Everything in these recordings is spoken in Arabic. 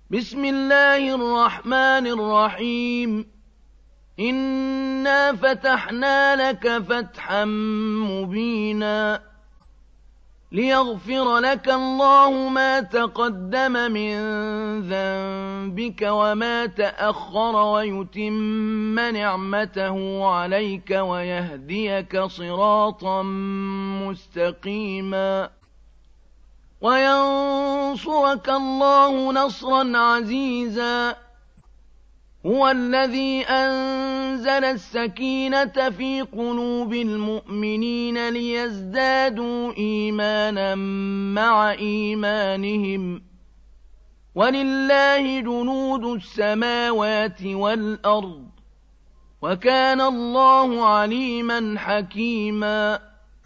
بسم الله الرحمن الرحيم. إنا فتحنا لك فتحا مبينا ليغفر لك الله ما تقدم من ذنبك وما تأخر ويتم نعمته عليك ويهديك صراطا مستقيما وينصرك الله نصرا عزيزا. هو الذي أنزل السكينة في قلوب المؤمنين ليزدادوا إيمانا مع إيمانهم ولله جنود السماوات والأرض وكان الله عليما حكيما.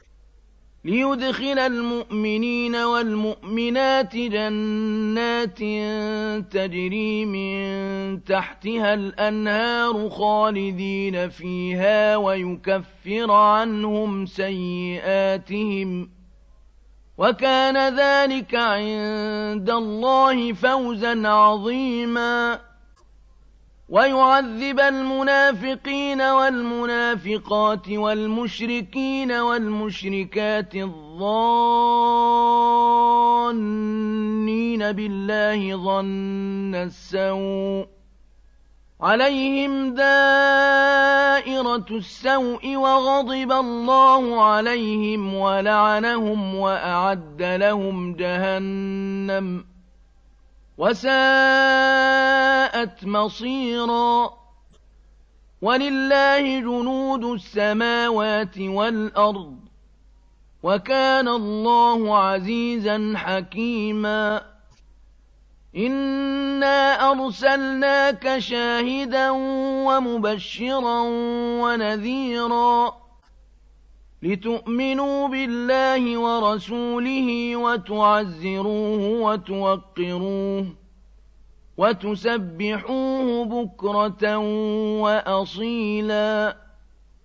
ليدخل المؤمنين والمؤمنات جنات تجري من تحتها الأنهار خالدين فيها ويكفر عنهم سيئاتهم وكان ذلك عند الله فوزا عظيما. ويعذب المنافقين والمنافقات والمشركين والمشركات الظانين بالله ظن السوء عليهم دائرة السوء وغضب الله عليهم ولعنهم وأعد لهم جهنم وساءت مصيرا. ولله جنود السماوات والأرض وكان الله عزيزا حكيما. إنا أرسلناك شاهدا ومبشرا ونذيرا لتؤمنوا بالله ورسوله وتعزروه وتوقروه وتسبحوه بكرة وأصيلا.